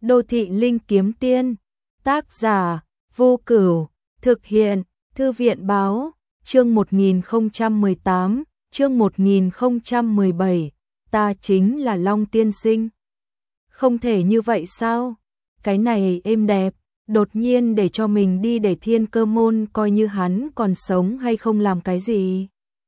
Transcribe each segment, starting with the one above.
Đô thị linh kiếm tiên, tác giả, Vô Cửu, thực hiện, Thư viện báo, chương 1018, chương 1017, ta chính là Long tiên sinh. Không thể như vậy sao? Cái này êm đẹp, đột nhiên để cho mình đi để Thiên Cơ môn coi như hắn còn sống hay không làm cái gì?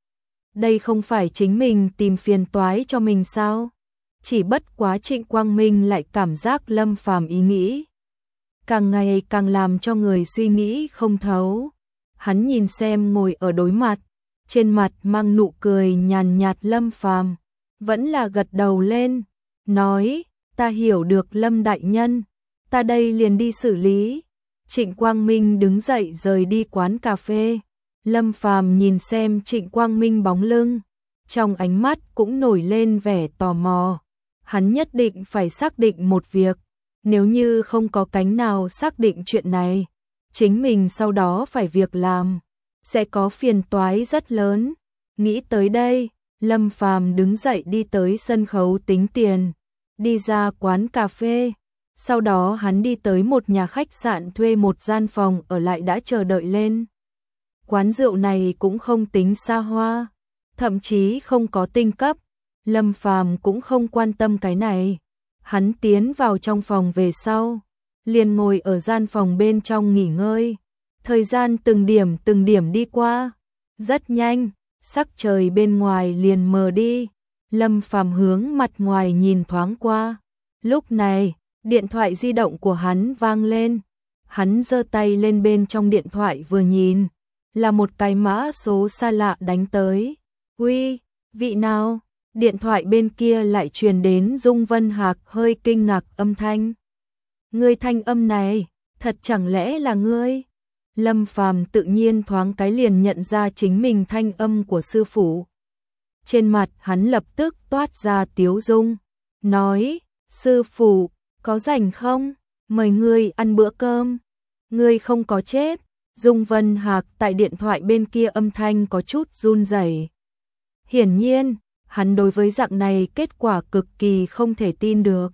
Đây không phải chính mình tìm phiền toái cho mình sao? Chỉ bất quá Trịnh Quang Minh lại cảm giác Lâm Phàm ý nghĩ càng ngày càng làm cho người suy nghĩ không thấu. Hắn nhìn xem ngồi ở đối mặt, trên mặt mang nụ cười nhàn nhạt Lâm Phàm, vẫn là gật đầu lên, nói, ta hiểu được Lâm đại nhân, ta đây liền đi xử lý. Trịnh Quang Minh đứng dậy rời đi quán cà phê. Lâm Phàm nhìn xem Trịnh Quang Minh bóng lưng, trong ánh mắt cũng nổi lên vẻ tò mò. Hắn nhất định phải xác định một việc, nếu như không có cánh nào xác định chuyện này, chính mình sau đó phải việc làm, sẽ có phiền toái rất lớn. Nghĩ tới đây, Lâm Phàm đứng dậy đi tới sân khấu tính tiền, đi ra quán cà phê. Sau đó hắn đi tới một nhà khách sạn thuê một gian phòng ở lại đã chờ đợi lên. Quán rượu này cũng không tính xa hoa, thậm chí không có tinh cấp. Lâm Phàm cũng không quan tâm cái này. Hắn tiến vào trong phòng về sau, liền ngồi ở gian phòng bên trong nghỉ ngơi. Thời gian từng điểm đi qua, rất nhanh, sắc trời bên ngoài liền mờ đi. Lâm Phàm hướng mặt ngoài nhìn thoáng qua. Lúc này, điện thoại di động của hắn vang lên. Hắn giơ tay lên bên trong điện thoại vừa nhìn, là một cái mã số xa lạ đánh tới. Uy, vị nào? Điện thoại bên kia lại truyền đến Dung Vân Hạc hơi kinh ngạc âm thanh. Ngươi thanh âm này, thật chẳng lẽ là ngươi? Lâm Phàm tự nhiên thoáng cái liền nhận ra chính mình thanh âm của sư phụ. Trên mặt hắn lập tức toát ra tiếu dung, nói, sư phụ, có rảnh không? Mời ngươi ăn bữa cơm. Ngươi không có chết. Dung Vân Hạc tại điện thoại bên kia âm thanh có chút run rẩy. Hiển nhiên, hắn đối với dạng này kết quả cực kỳ không thể tin được.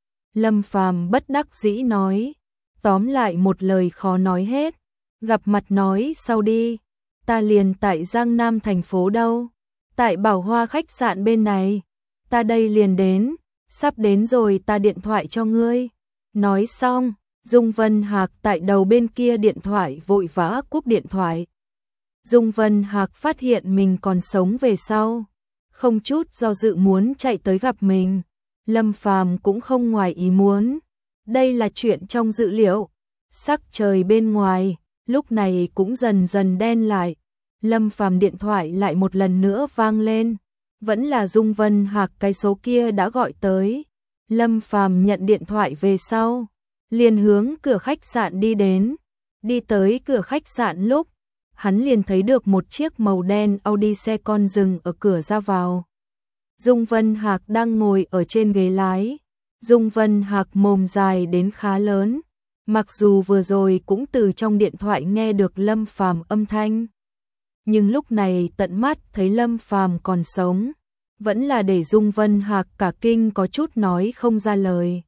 Lâm Phàm bất đắc dĩ nói, tóm lại một lời khó nói hết, gặp mặt nói sau đi, ta liền tại Giang Nam thành phố đâu, tại Bảo Hoa khách sạn bên này, ta đây liền đến, sắp đến rồi ta điện thoại cho ngươi. Nói xong, Dung Vân Hạc tại đầu bên kia điện thoại vội vã cúp điện thoại. Dung Vân Hạc phát hiện mình còn sống về sau, không chút do dự muốn chạy tới gặp mình. Lâm Phàm cũng không ngoài ý muốn, đây là chuyện trong dự liệu. Sắc trời bên ngoài lúc này cũng dần dần đen lại. Lâm Phàm điện thoại lại một lần nữa vang lên, vẫn là Dung Vân Hạc cái số kia đã gọi tới. Lâm Phàm nhận điện thoại về sau, liền hướng cửa khách sạn đi đến. Đi tới cửa khách sạn lúc, hắn liền thấy được một chiếc màu đen Audi xe con dừng ở cửa ra vào. Dung Vân Hạc đang ngồi ở trên ghế lái. Dung Vân Hạc mồm dài đến khá lớn, mặc dù vừa rồi cũng từ trong điện thoại nghe được Lâm Phàm âm thanh, nhưng lúc này tận mắt thấy Lâm Phàm còn sống, vẫn là để Dung Vân Hạc cả kinh có chút nói không ra lời.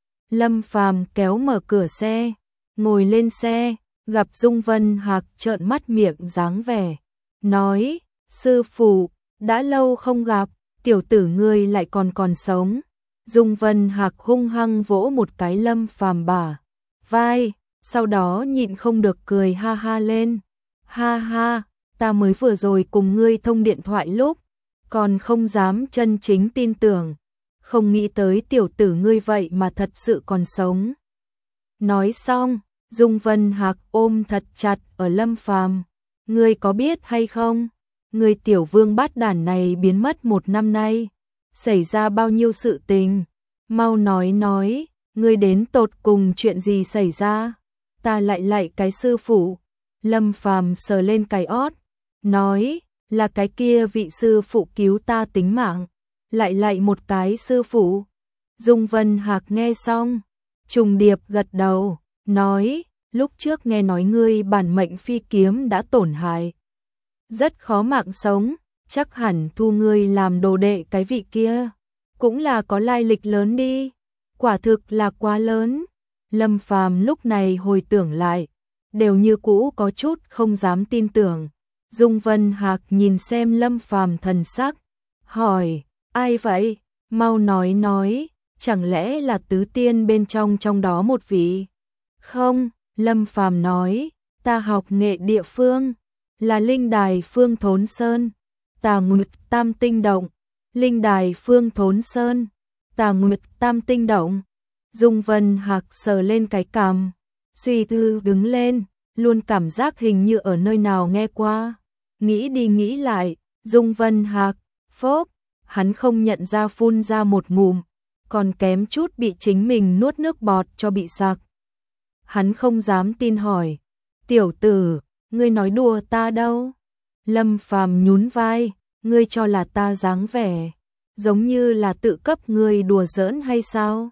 Lâm Phàm kéo mở cửa xe, ngồi lên xe, gặp Dung Vân Hạc trợn mắt miệng dáng vẻ, nói, sư phụ, đã lâu không gặp, tiểu tử ngươi lại còn sống. Dung Vân Hạc hung hăng vỗ một cái Lâm Phàm bả vai, sau đó nhịn không được cười ha ha lên. Ha ha, ta mới vừa rồi cùng ngươi thông điện thoại lúc, còn không dám chân chính tin tưởng, không nghĩ tới tiểu tử ngươi vậy mà thật sự còn sống. Nói xong, Dung Vân Hạc ôm thật chặt ở Lâm Phàm, ngươi có biết hay không, ngươi tiểu vương bát đản này biến mất 1 năm nay, xảy ra bao nhiêu sự tình, mau nói, ngươi đến tột cùng chuyện gì xảy ra? Ta lại cái sư phụ. Lâm Phàm sờ lên cái ót, nói, là cái kia vị sư phụ cứu ta tính mạng, lại một cái sư phụ. Dung Vân Hạc nghe xong, trùng điệp gật đầu, nói, lúc trước nghe nói ngươi bản mệnh phi kiếm đã tổn hại, rất khó mạng sống, chắc hẳn thu ngươi làm đồ đệ cái vị kia, cũng là có lai lịch lớn đi. Quả thực là quá lớn. Lâm Phàm lúc này hồi tưởng lại, đều như cũ có chút không dám tin tưởng. Dung Vân Hạc nhìn xem Lâm Phàm thần sắc, hỏi, ai vậy? Mau nói, chẳng lẽ là tứ tiên bên trong đó một vị? Không, Lâm Phàm nói, ta học nghệ địa phương, là linh đài Phương Thốn Sơn, Tà Nguyệt Tam Tinh Động, linh đài Phương Thốn Sơn, Tà Nguyệt Tam Tinh Động. Dung Vân Hạc sờ lên cái cằm, suy tư đứng lên, luôn cảm giác hình như ở nơi nào nghe qua. Nghĩ đi nghĩ lại, Dung Vân Hạc, phốp, hắn không nhận ra phun ra một ngụm, còn kém chút bị chính mình nuốt nước bọt cho bị sặc. Hắn không dám tin hỏi, tiểu tử, ngươi nói đùa ta đâu? Lâm Phàm nhún vai, ngươi cho là ta dáng vẻ, giống như là tự cấp ngươi đùa giỡn hay sao?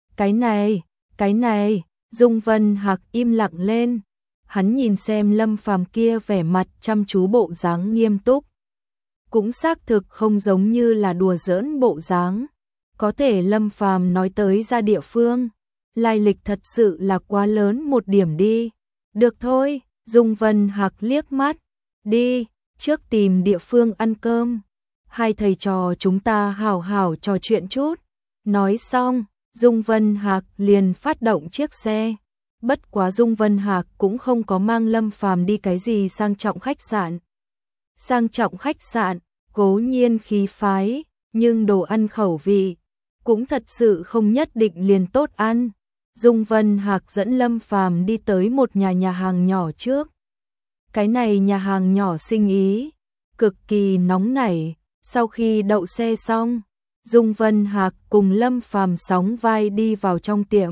Cái này, Dung Vân Hạc im lặng lên. Hắn nhìn xem Lâm Phàm kia vẻ mặt chăm chú bộ dáng nghiêm túc. Cũng xác thực không giống như là đùa giỡn bộ dáng. Có thể Lâm Phàm nói tới ra địa phương, lai lịch thật sự là quá lớn một điểm đi. Được thôi, Dung Vân Hạc liếc mắt. Đi, trước tìm địa phương ăn cơm. Hai thầy trò chúng ta hảo hảo trò chuyện chút. Nói xong, Dung Vân Hạc liền phát động chiếc xe. Bất quá Dung Vân Hạc cũng không có mang Lâm Phàm đi cái gì sang trọng khách sạn. Sang trọng khách sạn, cố nhiên khí phái, nhưng đồ ăn khẩu vị cũng thật sự không nhất định liền tốt ăn. Dung Vân Hạc dẫn Lâm Phàm đi tới một nhà hàng nhỏ trước. Cái này nhà hàng nhỏ sinh ý cực kỳ nóng nảy. Sau khi đậu xe xong, Dung Vân Hạc cùng Lâm Phàm sóng vai đi vào trong tiệm.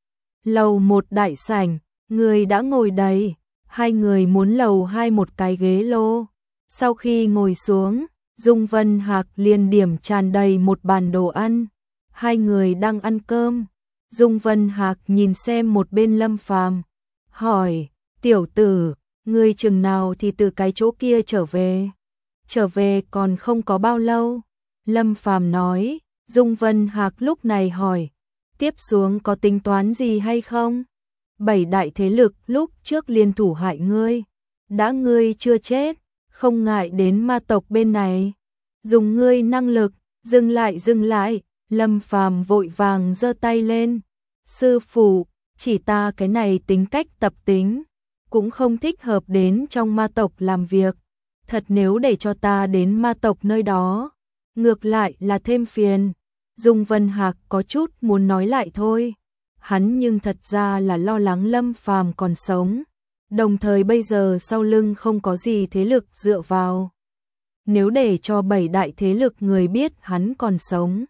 Lầu 1 đại sảnh, người đã ngồi đầy, hai người muốn lầu 2 một cái ghế lô. Sau khi ngồi xuống, Dung Vân Hạc liền điểm tràn đầy một bàn đồ ăn. Hai người đang ăn cơm. Dung Vân Hạc nhìn xem một bên Lâm Phàm, hỏi, tiểu tử, ngươi chừng nào thì từ cái chỗ kia trở về? Trở về còn không có bao lâu. Lâm Phàm nói. Dung Vân Hạc lúc này hỏi, tiếp xuống có tính toán gì hay không? 7 đại thế lực lúc trước liên thủ hại ngươi, đã ngươi chưa chết, không ngại đến ma tộc bên này, dùng ngươi năng lực. Dừng lại, Lâm Phàm vội vàng giơ tay lên. Sư phụ, chỉ ta cái này tính cách tập tính, cũng không thích hợp đến trong ma tộc làm việc. Thật nếu để cho ta đến ma tộc nơi đó, ngược lại là thêm phiền. Dung Vân Hạc có chút muốn nói lại thôi. Hắn nhưng thật ra là lo lắng Lâm Phàm còn sống, đồng thời bây giờ sau lưng không có gì thế lực dựa vào. Nếu để cho 7 đại thế lực người biết hắn còn sống,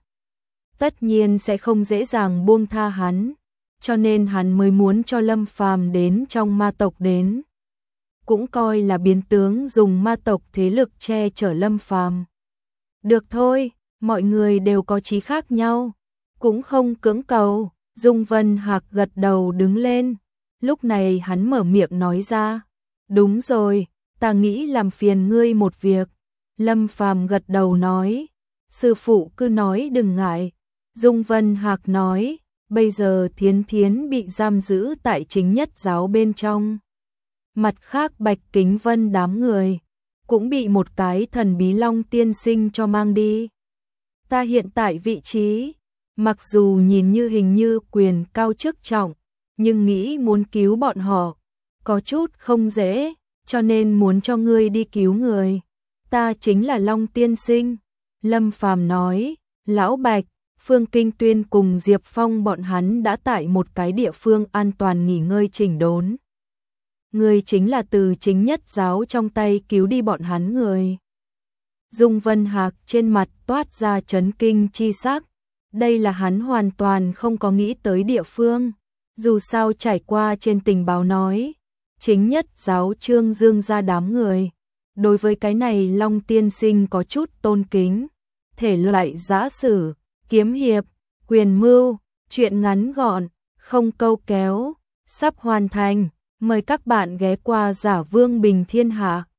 tất nhiên sẽ không dễ dàng buông tha hắn, cho nên hắn mới muốn cho Lâm Phàm đến trong ma tộc đến. Cũng coi là biến tướng dùng ma tộc thế lực che chở Lâm Phàm. Được thôi, mọi người đều có chí khác nhau, cũng không cưỡng cầu. Dung Vân Hạc gật đầu đứng lên. Lúc này hắn mở miệng nói ra, đúng rồi, ta nghĩ làm phiền ngươi một việc. Lâm Phàm gật đầu nói, sư phụ cứ nói đừng ngại. Dung Vân Hạc nói, bây giờ Thiến Thiến bị giam giữ tại chính nhất giáo bên trong. Mặt khác Bạch Kính Vân đám người cũng bị một cái thần bí Long tiên sinh cho mang đi. Ta hiện tại vị trí, mặc dù nhìn như hình như quyền cao chức trọng, nhưng nghĩ muốn cứu bọn họ có chút không dễ, cho nên muốn cho ngươi đi cứu người. Ta chính là Long tiên sinh. Lâm Phàm nói, lão Bạch, Phương Kinh Tuyên cùng Diệp Phong bọn hắn đã tại một cái địa phương an toàn nghỉ ngơi chỉnh đốn. Người chính là từ chính nhất giáo trong tay cứu đi bọn hắn người. Dung Vân Hạc trên mặt toát ra chấn kinh chi sắc. Đây là hắn hoàn toàn không có nghĩ tới địa phương. Dù sao trải qua trên tình báo nói, chính nhất giáo Trương Dương ra đám người. Đối với cái này Long tiên sinh có chút tôn kính. Thể loại giã sử, kiếm hiệp, quyền mưu, chuyện ngắn gọn, không câu kéo, sắp hoàn thành. Mời các bạn ghé qua Giả Vương Bình Thiên Hạ.